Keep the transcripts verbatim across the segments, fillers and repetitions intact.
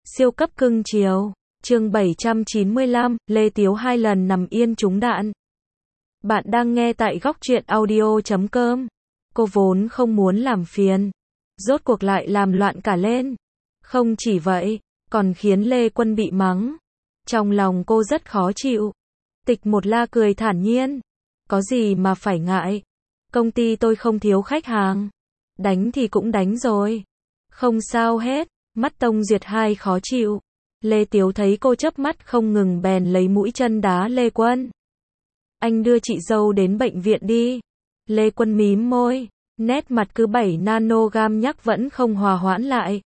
Siêu cấp cưng chiều. Chương bảy trăm chín mươi lăm, Lê Tiếu hai lần nằm yên trúng đạn. Bạn đang nghe tại góc truyện audio chấm com. Cô vốn không muốn làm phiền, rốt cuộc lại làm loạn cả lên. Không chỉ vậy, còn khiến Lê Quân bị mắng. Trong lòng cô rất khó chịu. Tịch Một La cười thản nhiên. Có gì mà phải ngại. Công ty tôi không thiếu khách hàng. Đánh thì cũng đánh rồi. Không sao hết. Mắt Tông Duyệt Hai khó chịu. Lê Tiếu thấy cô chớp mắt không ngừng bèn lấy mũi chân đá Lê Quân. Anh đưa chị dâu đến bệnh viện đi. Lê Quân mím môi, nét mặt cứ bảy nanogam nhắc vẫn không hòa hoãn lại.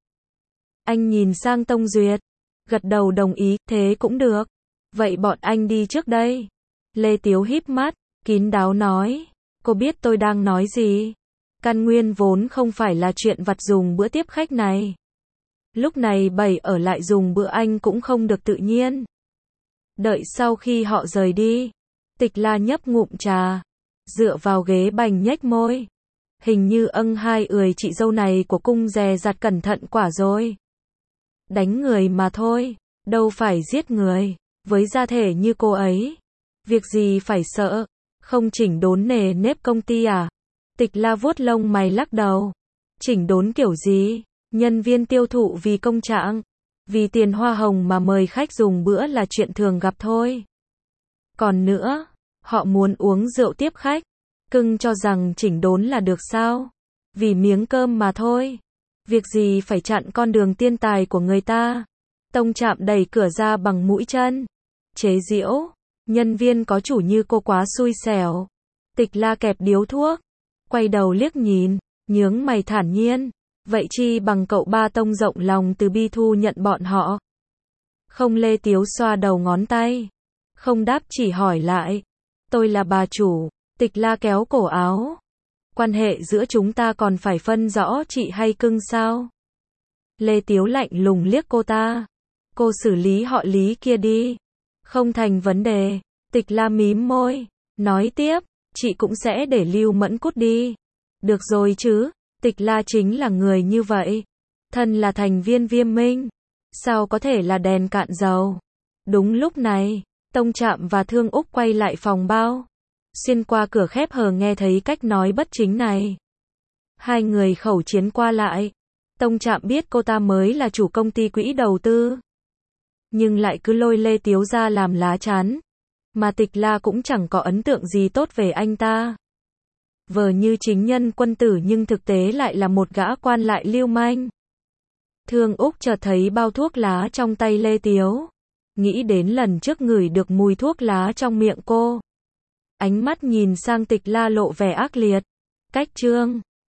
Anh nhìn sang Tông Duyệt, gật đầu đồng ý, thế cũng được. Vậy bọn anh đi trước đây. Lê Tiếu híp mắt, kín đáo nói, cô biết tôi đang nói gì. Căn nguyên vốn không phải là chuyện vặt dùng bữa tiếp khách này. Lúc này bảy ở lại dùng bữa anh cũng không được tự nhiên. Đợi sau khi họ rời đi, Tịch La nhấp ngụm trà, dựa vào ghế bành nhếch môi. Hình như âng hai ười chị dâu này của cung dè dặt cẩn thận quả rồi. Đánh người mà thôi, đâu phải giết người. Với gia thể như cô ấy, việc gì phải sợ, không chỉnh đốn nề nếp công ty à? Tịch La vuốt lông mày lắc đầu. Chỉnh đốn kiểu gì? Nhân viên tiêu thụ vì công trạng, vì tiền hoa hồng mà mời khách dùng bữa là chuyện thường gặp thôi. Còn nữa, họ muốn uống rượu tiếp khách, cưng cho rằng chỉnh đốn là được sao? Vì miếng cơm mà thôi. Việc gì phải chặn con đường tiên tài của người ta? Tông Trạm đẩy cửa ra bằng mũi chân. Chế giễu, nhân viên có chủ như cô quá xui xẻo. Tịch La kẹp điếu thuốc, quay đầu liếc nhìn, nhướng mày thản nhiên. Vậy chi bằng cậu ba Tông rộng lòng từ bi thu nhận bọn họ. Không. Lê Tiếu xoa đầu ngón tay, không đáp chỉ hỏi lại. Tôi là bà chủ. Tịch La kéo cổ áo. Quan hệ giữa chúng ta còn phải phân rõ chị hay cưng sao? Lê Tiếu lạnh lùng liếc cô ta. Cô xử lý họ Lý kia đi. Không thành vấn đề. Tịch La mím môi, nói tiếp, chị cũng sẽ để Lưu Mẫn cút đi. Được rồi chứ. Tịch La chính là người như vậy. Thân là thành viên Viêm Minh, sao có thể là đèn cạn dầu. Đúng lúc này, Tông Trạm và Thương Úc quay lại phòng bao. Xuyên qua cửa khép hờ nghe thấy cách nói bất chính này. Hai người khẩu chiến qua lại. Tông Trạm biết cô ta mới là chủ công ty quỹ đầu tư, nhưng lại cứ lôi Lê Tiếu ra làm lá chắn. Mà Tịch La cũng chẳng có ấn tượng gì tốt về anh ta. Vờ như chính nhân quân tử nhưng thực tế lại là một gã quan lại lưu manh. Thương Úc chợt thấy bao thuốc lá trong tay Lê Tiếu. Nghĩ đến lần trước ngửi được mùi thuốc lá trong miệng cô. Ánh mắt nhìn sang Tịch La lộ vẻ ác liệt. Cách chương